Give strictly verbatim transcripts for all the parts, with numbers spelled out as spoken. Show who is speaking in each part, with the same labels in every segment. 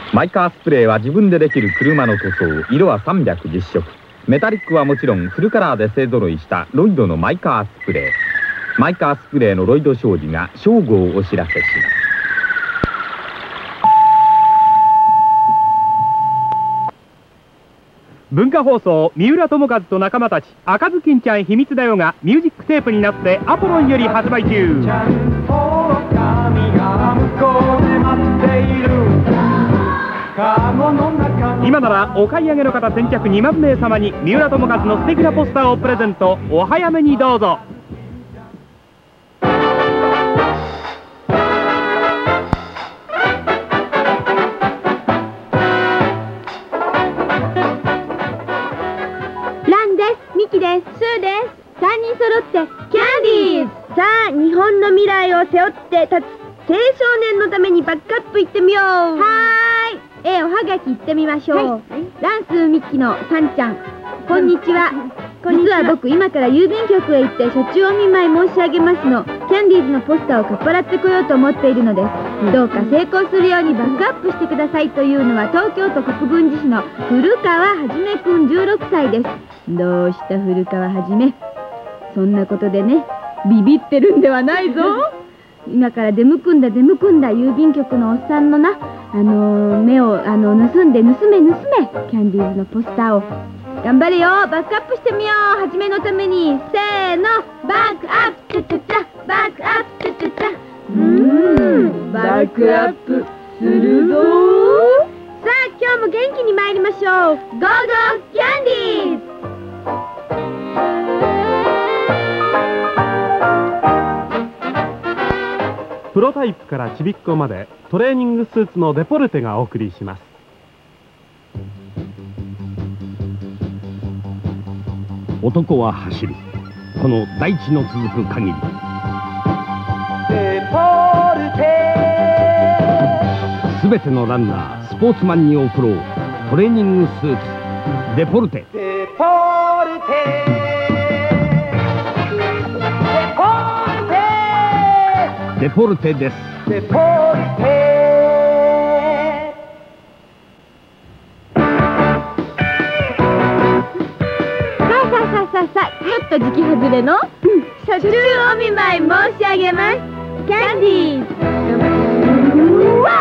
Speaker 1: マイカースプレーは自分でできる車の塗装、色はさんびゃくじゅっしょく。メタリックはもちろんフルカラーで勢ぞろいしたロイドのマイカースプレー。マイカースプレーのロイド商事が正午をお知らせします。
Speaker 2: 文化放送三浦友和と仲間たち赤ずきんちゃん秘密だよがミュージックテープになってアポロンより発売中。今ならお買い上げの方先着にまんめい様に三浦友和の素敵なポスターをプレゼント。お早めにどうぞ。
Speaker 3: ミキです。スーです。さんにん揃ってキャンディーズ。さあ、日本の未来を背負って立つ青少年のためにバックアップ行ってみよう。はーい。えー、おはがき行ってみましょう。はい、ランスーミキのさんちゃん、こんにちは。実は僕、今から郵便局へ行って初中お見舞い申し上げますの。キャンディーズのポスターをかっぱらってこようと思っているのです。どうか成功するようにバックアップしてくださいというのは東京都国分寺市の古川はじめくんじゅうろくさいです。どうした古川はじめ。そんなことでね、ビビってるんではないぞ。今から出向くんだ出向くんだ郵便局のおっさんのな、あのー、目をあの盗んで盗め盗めキャンディーズのポスターを。頑張れよ、バックアップしてみよう。はじめのためにせーの、バックアップチャチャチャ、バックアップチャチャチャ。うーん、バックアップするぞー。さあ、今日も元気に参りましょう。ゴーゴーキャンディーズ。
Speaker 2: プロタイプからちびっこまでトレーニングスーツのデポルテがお送りします。
Speaker 4: 男は走る、この大地の続く限り。
Speaker 5: デポルテ。
Speaker 4: すべてのランナー、スポーツマンに贈ろうトレーニングスーツデポルテ。
Speaker 5: デポルテ。
Speaker 4: デポルテです。
Speaker 5: デポルテ。
Speaker 3: さあさあ、ちょっと時期外れの初中お見舞い申し上げます。キャンディーズ。わ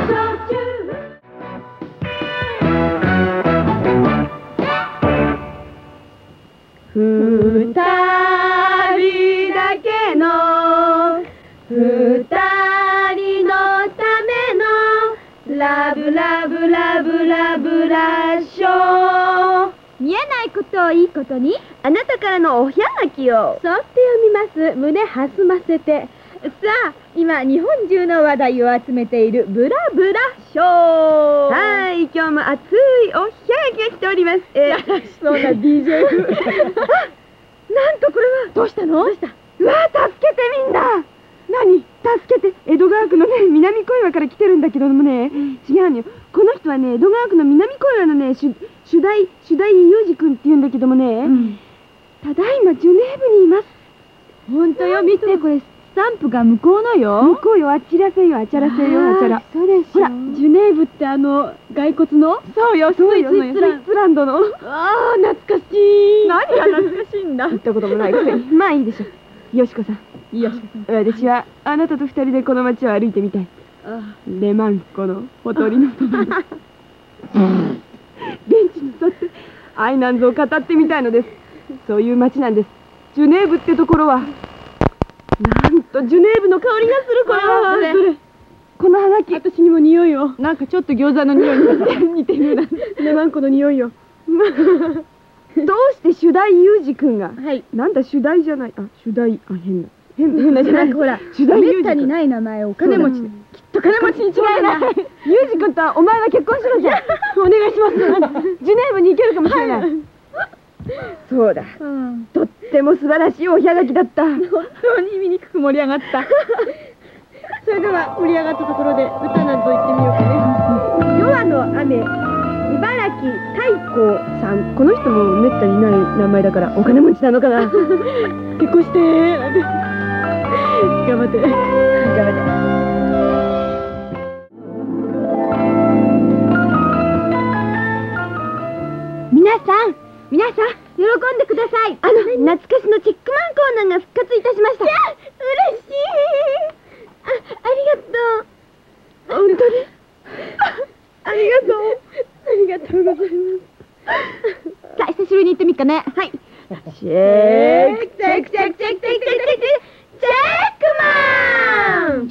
Speaker 3: ー。二人だけの二人のためのラブラブラブラブラショー。見えないことをいいことに、あなたからのおはがきをそっと読みます。胸はすませて。さあ、今日本中の話題を集めているブラブラショー。はい、今日も熱いおはがきが来ております。えー、そうな ディージェー 風。あ、なんとこれはどうしたの？どうした？うわー、助けてみんな。何？助けて。江戸川区のね、南小岩から来てるんだけどもね、うん、違うのよ。この人はね、江戸川区の南小岩のね、主主題、主題裕二君って言うんだけどもね、うん、ただいまジュネーブにいます。ほんとよ、見て、これ、スタンプが向こうのよ。向こうよ、あちらせよ、あちゃらせよ、あちゃら。そうです。ほら、ジュネーブってあの、骸骨の？そうよ、そうよ、スイッツランドの。ああ、懐かしい。何が懐かしいんだ。行ったこともないくせに。まあいいでしょ。よしこさん。よしこさん。私は、あなたと二人でこの街を歩いてみたい。レマン湖のほとりのそばに。ベンチに座って愛なんぞを語ってみたいのです。そういう街なんです。ジュネーブってところは。なんとジュネーブの香りがする。これはそれこのハガキ、私にも匂いを。なんかちょっと餃子の匂いに似てるな。レマン湖の匂いよ。どうして主題裕二君が、はい、なんだ主題じゃない、あ、主題、あ、変な変な変なじゃない。ほら、主題裕二君、めったにない名前を金持ちで、きっと金持ちに違いない。裕二君とはお前は結婚しろじゃん。お願いします。ジュネーブに行けるかもしれない。そうだ、とっても素晴らしいおひゃがきだった。本当に醜く盛り上がった。それでは盛り上がったところで歌なんぞ言ってみようかね。夜の雨、茨城太閤さん。この人もめったにない名前だからお金持ちなのかな。結婚してーなんて。頑張って頑張って。 ナが復活いたしました。いや、嬉しい。あ、ありがとう。本当にありがとう。ありがとうございます。さあ、久しぶりに行ってみっかね。はい。チェックチェックチェックチェックチェックチェックチェックチェックマン。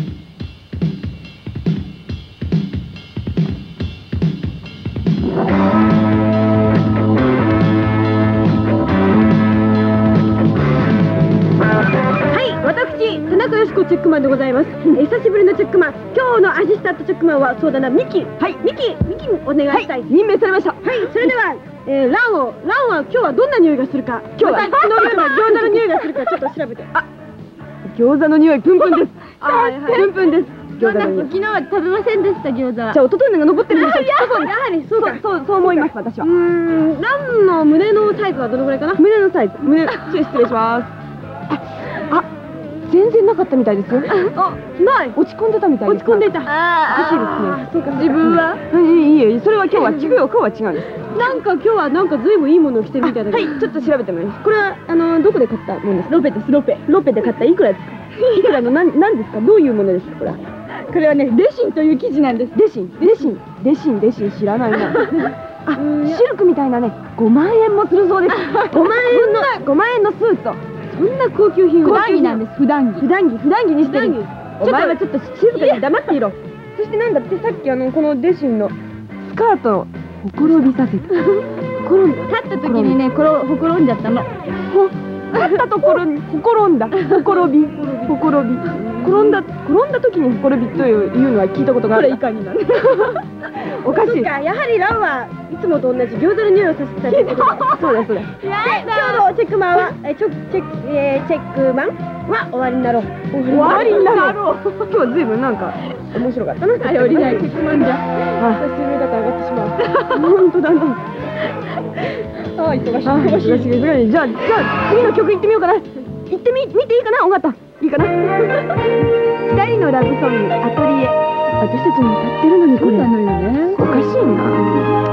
Speaker 3: 私、田中よしこチェックマンでございます。え久しぶりのチェックマン。今日のアシスタントチェックマンはそうだな、ミキ。はい、ミキ、ミキにお願いしたい。任命されました。はい、それでは、えー、ランを、ランは今日はどんな匂いがするか。今日は、昨日の夜は餃子の匂いがするか、ちょっと調べて。あ、餃子の匂い、プンプンです。はいはい、プンプンです。餃子の匂い。昨日は食べませんでした、餃子は。じゃあ、一昨日のが残ってるんですよ。やはり、そうか、そう、そう思います、私は。うーん、ランの胸のサイズはどのぐらいかな。胸のサイズ、胸、失礼します。あ、全然なかったみたいですよ。あ、ない。落ち込んでたみたいです。落ち込んでいた。ああ、おかしいですね。そうか。自分は？いいえ、それは今日は違うよ。今日は違うんです。なんか今日はなんかずいぶんいいものを着てるみたいだけど。はい、ちょっと調べてみます。これはあのどこで買ったものですか？ロペです。ロペ。ロペで買ったいくらですか？いくらのなんなんですか？どういうものですかこれは？これはね、レシンという生地なんです。レシン、レシン、レシン、レシン知らないな。あ、シルクみたいなね、ごまんえんもするそうです。ごまんえんのごまんえんのスーツを。そんな高級品を。普段着なんです。普段着。普段着、普段着にしてる。お前はちょっと静かに黙っていろ。そしてなんだってさっきあのこのレシンのスカートをほころびさせた。ほころんだ。立った時にね、ころほころんじゃったの。ほ、立ったところにほころんだ。ほころび、ほころび。転んだ転んだ時にほころびというのは聞いたことがある。これいかになる。おかしい。やはりランはいつもと同じ餃子の匂いをさせたってこと。そうだそうだ。今日のチェックマンはえチェチェックえチェックマンは終わりになろう。終わりになろう。今日はずいぶんなんか面白かったな。あ、降りないチェックマンじゃ。あ、久しぶりだと上がってしまう。本当だな。あ、忙しい忙しい忙しい。じゃあじゃあ次の曲行ってみようかな。行ってみ見ていいかな、尾形。いいかな。二人のラブソングアトリエ。私たちも歌ってるのにこれ。そうなのよね。おかしいな。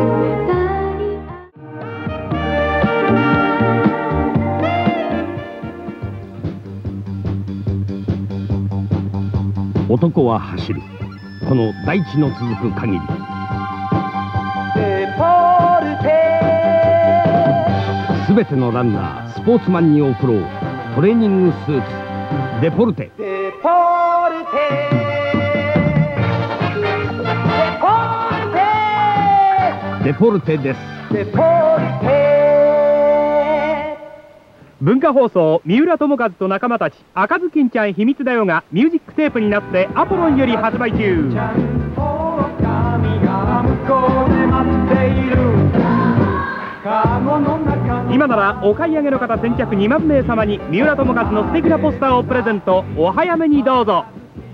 Speaker 4: 男は走る。この大地の続く限り。
Speaker 5: デポルテ。
Speaker 4: すべてのランナー、スポーツマンに贈ろうトレーニングスーツ。デポルテ。
Speaker 5: デポルテ。
Speaker 4: デポルテです。
Speaker 5: デポルテ。
Speaker 2: 文化放送三浦友和と仲間たち赤ずきんちゃん秘密だよがミュージックテープになってアポロンより発売中。今ならお買い上げの方先着にまんめい様に三浦友和の素敵なポスターをプレゼント。お早めにどうぞ。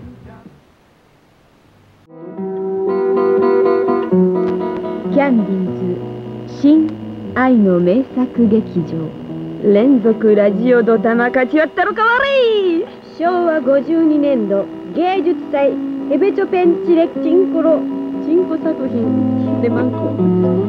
Speaker 3: キャンディーズ新愛の名作劇場連続ラジオドタマ勝ち割ったろかわり。しょうわごじゅうにねんど芸術祭ヘベチョペンチレチンコロチンコ作品でマンコ。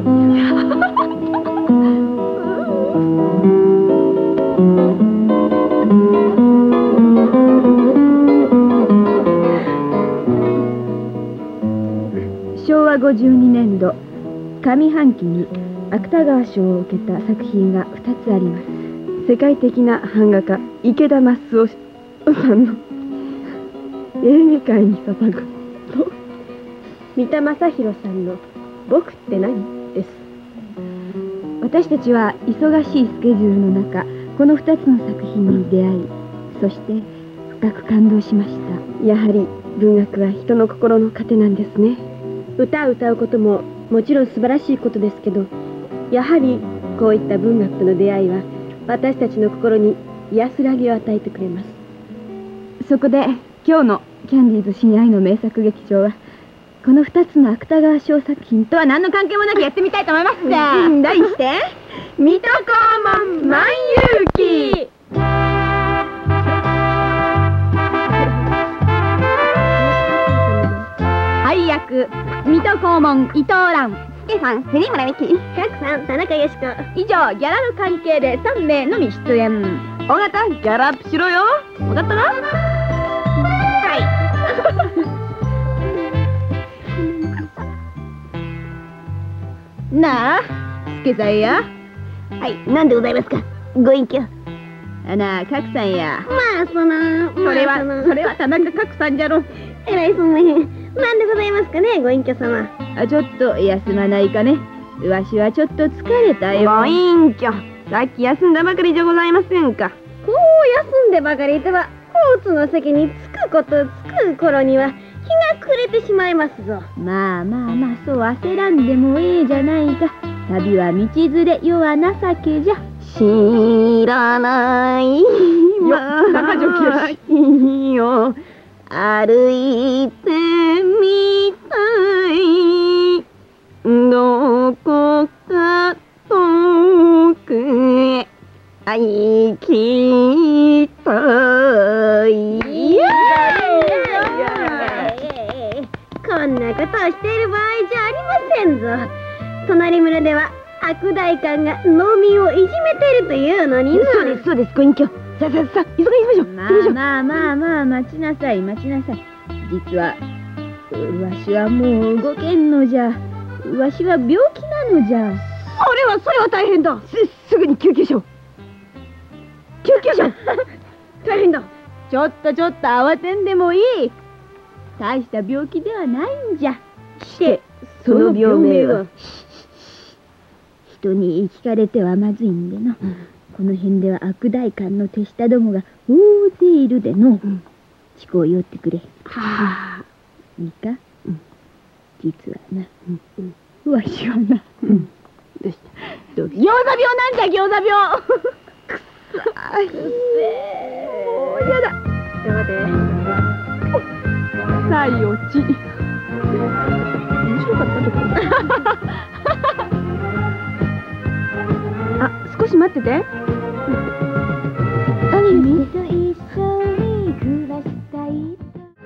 Speaker 3: しょうわごじゅうにねんど上半期に芥川賞を受けた作品がふたつあります。世界的な版画家池田益夫さんの映画界に捧ぐと三田正浩さんの僕って何です。私たちは忙しいスケジュールの中このふたつの作品に出会い、そして深く感動しました。やはり文学は人の心の糧なんですね。歌を歌うことももちろん素晴らしいことですけど、やはりこういった文学との出会いは私たちの心に安らぎを与えてくれます。そこで今日のキャンディーズ新愛の名作劇場はこのふたつの芥川賞作品とは何の関係もなくやってみたいと思います。題して水戸黄門万有記。配役水戸黄門伊藤蘭、助さん杉村美樹、賀来さん田中よし子。以上ギャラの関係でさんめいのみ出演。 尾形、ギャラップしろよ。わかったな。はい。なあ、助さんや。はい、なんでございますか、ご隠居。あなあ、角さんや。まあ、その、それは、それは田中角さんじゃろ。えらいそんなへん。なんでございますかね、ご隠居様。あ、ちょっと休まないかね。わしはちょっと疲れたよ。ご隠居、さっき休んだばかりじゃございませんか。こう休んでばかりいては、交通の席に着くこと着く頃には日が暮れてしまいますぞ。まあまあまあ、そう焦らんでもええじゃないか。旅は道連れ、世は情けじゃ。知らない
Speaker 2: 中条
Speaker 3: きよ歩いてみたい、どこか遠くへ行きたい。こんなことをしている場合じゃありませんぞ。隣村では悪代官が農民をいじめているというのにな。そうですそうです、ご隠居。さあさあさあ、急ぎましょう。まあまあまあまあ、待ちなさい待ちなさい。実はわしはもう動けんのじゃ。わしは病気なのじゃ。それはそれは大変だ。すすぐに救急車を。救急車大変だ。ちょっとちょっと慌てんでもいい。大した病気ではないんじゃ。してその病名は。人に聞かれてはまずいんでの、うん、この辺では悪代官の手下どもが大勢いるでの、うん、近う寄ってくれ。はあ、いいか、うん、実はな、うんうん、わしはな、うん、どうした？餃子病なんじゃ、餃子病。くっさい。もうやだ。ちょ待て。臭いオチ。面白かったところ。あ、少し待ってて。何と一緒に暮らしたい。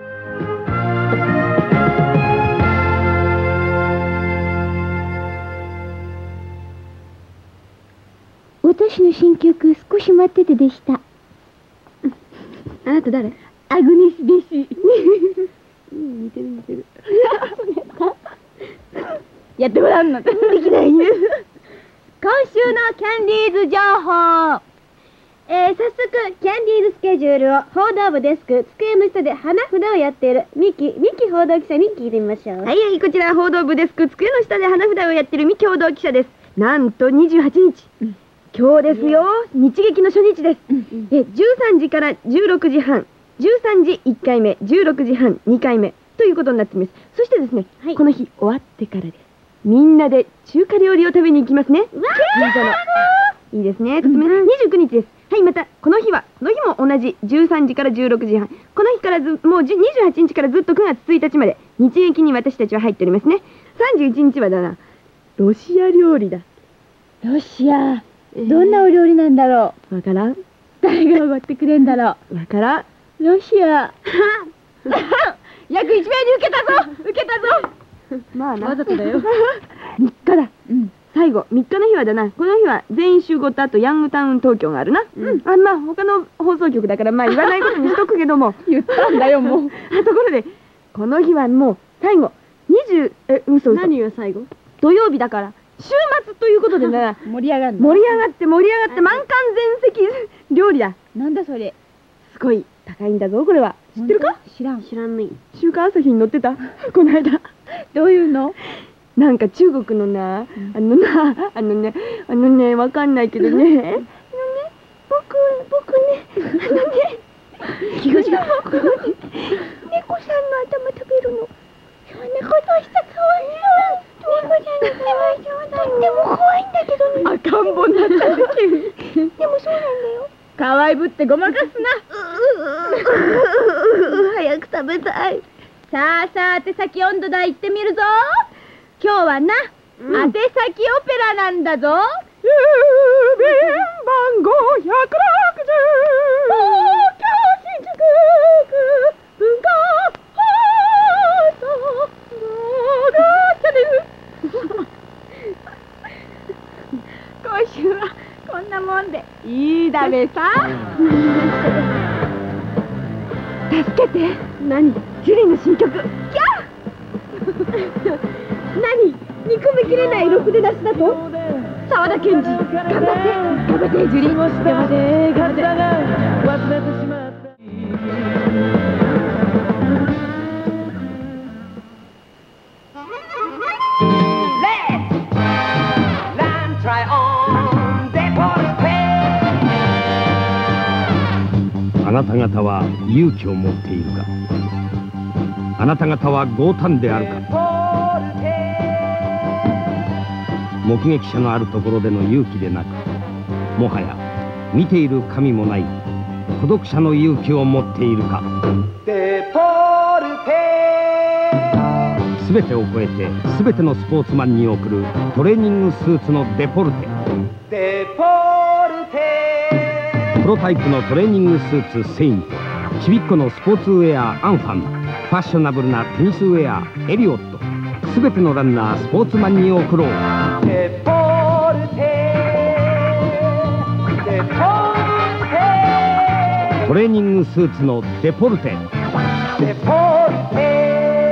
Speaker 3: 私の新曲、少し待っててでした。あなた誰？アグネス・ベシ。うん、似てる似てる。やってごらんの。できないね。今週のキャンディーズ情報。えー、早速キャンディーズスケジュールを報道部デスク机の下で花札をやっているミキミキ報道記者に聞いてみましょう。はいはい、こちら報道部デスク机の下で花札をやっているミキ報道記者です。なんとにじゅうはちにち、うん、今日ですよ。日劇の初日です。うんうん、えじゅうさんじからじゅうろくじはん、じゅうさんじいっかいめ、じゅうろくじはんにかいめということになっています。そしてですね、はい、この日終わってからです。みんなで中華料理を食べに行きますね。いいですね。とてもにじゅうくにちです。はい、またこの日はこの日も同じじゅうさんじからじゅうろくじはん。この日からずもうにじゅうはちにちからずっとくがつついたちまで日劇に私たちは入っておりますね。さんじゅういちにちはだな、ロシア料理だ。ロシア、えー、どんなお料理なんだろう。わからん。誰がおごってくれんだろう。わからん。ロシア。約いちめいに受けたぞ。受けたぞ。まあな。わざとだよ。みっかだ。うん。最後みっかの日はだな。この日は全員集合とあとヤングタウン東京があるな。うん。あ、まあ他の放送局だからまあ言わないことにしとくけども。言ったんだよもう。あ、ところでこの日はもう最後にじゅうえ嘘嘘。何が最後？土曜日だから週末ということでな。盛り上がる。盛り上がって盛り上がって満館全席料理だ。なんだそれ。すごい高いんだぞこれは。知ってるか？知らん。知らんね。週刊朝日に載ってた。この間。どういうの？なんか中国のな、あのな、あのね、あのね、わかんないけどね。あのね、僕、僕ね、あのね、気が違う。猫さんの頭食べるの。そんなことしたかわいそう。猫ちゃんのかわいそうだよ。とっても怖いんだけどね。赤ん坊になったんだけど。でもそうなんだよ。かわいぶってごまかすな。早く食べたい。さあさあ、手先温度台行ってみるぞ。今日はな、うん、宛先オペラなんだぞ。郵便番号ひゃくろくじゅう、東京新宿区文化放送。今週はこんなもんでいいだやめさ。助けて。何？ジュリーの新曲。キャー。何？煮込みきれないろくで出しだと？沢田研二。頑張って。頑張ってジュリー。頑張って頑張って。忘れてしまった。
Speaker 4: あなた方は勇気を持っているか。あなた方は強胆であるか。目撃者のあるところでの勇気でなく、もはや見ている神もない孤独者の勇気を持っているか。すべてを超えてすべてのスポーツマンに送るトレーニングスーツのデポルテ。プロタイプのトレーニングスーツセイント、ちびっこのスポーツウェアアンファン、ファッショナブルなテニスウェアエリオット、すべてのランナースポーツマンに送ろう。
Speaker 5: デポルテデポルテ
Speaker 4: トレーニングスーツのデポルテ。
Speaker 5: デポルテ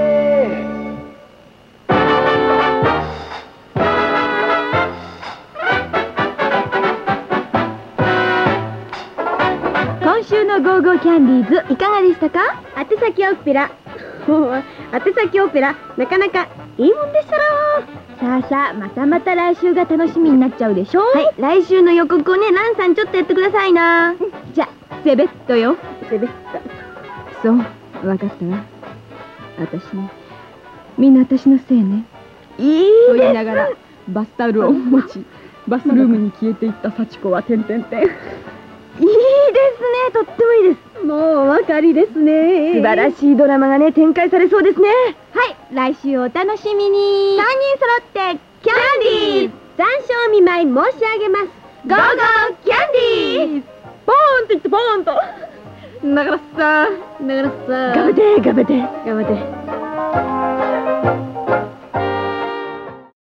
Speaker 3: 今週のゴーゴーキャンディーズいかがでしたか？宛先オペラ。宛先オペラなかなかいいもんでしたろう。さあさあ、またまた来週が楽しみになっちゃうでしょ。はい、来週の予告をね、ランさんちょっとやってくださいな。じゃ、セベットよ。セベット。そう、わかったわ。私ね、みんな私のせいね。いいですと言いながらバスタオルを持ちバスルームに消えていった幸子はてんてんてん。いいですね、とってもいいです。もうお分かりですね。素晴らしいドラマがね、展開されそうですね。はい、来週お楽しみに。さんにん揃ってキャンディーズ残暑見舞い申し上げます。ゴーゴーキャンディーズ。ポーンって言ってポーンと。長良さん、長良さん。頑張って頑張って頑張って。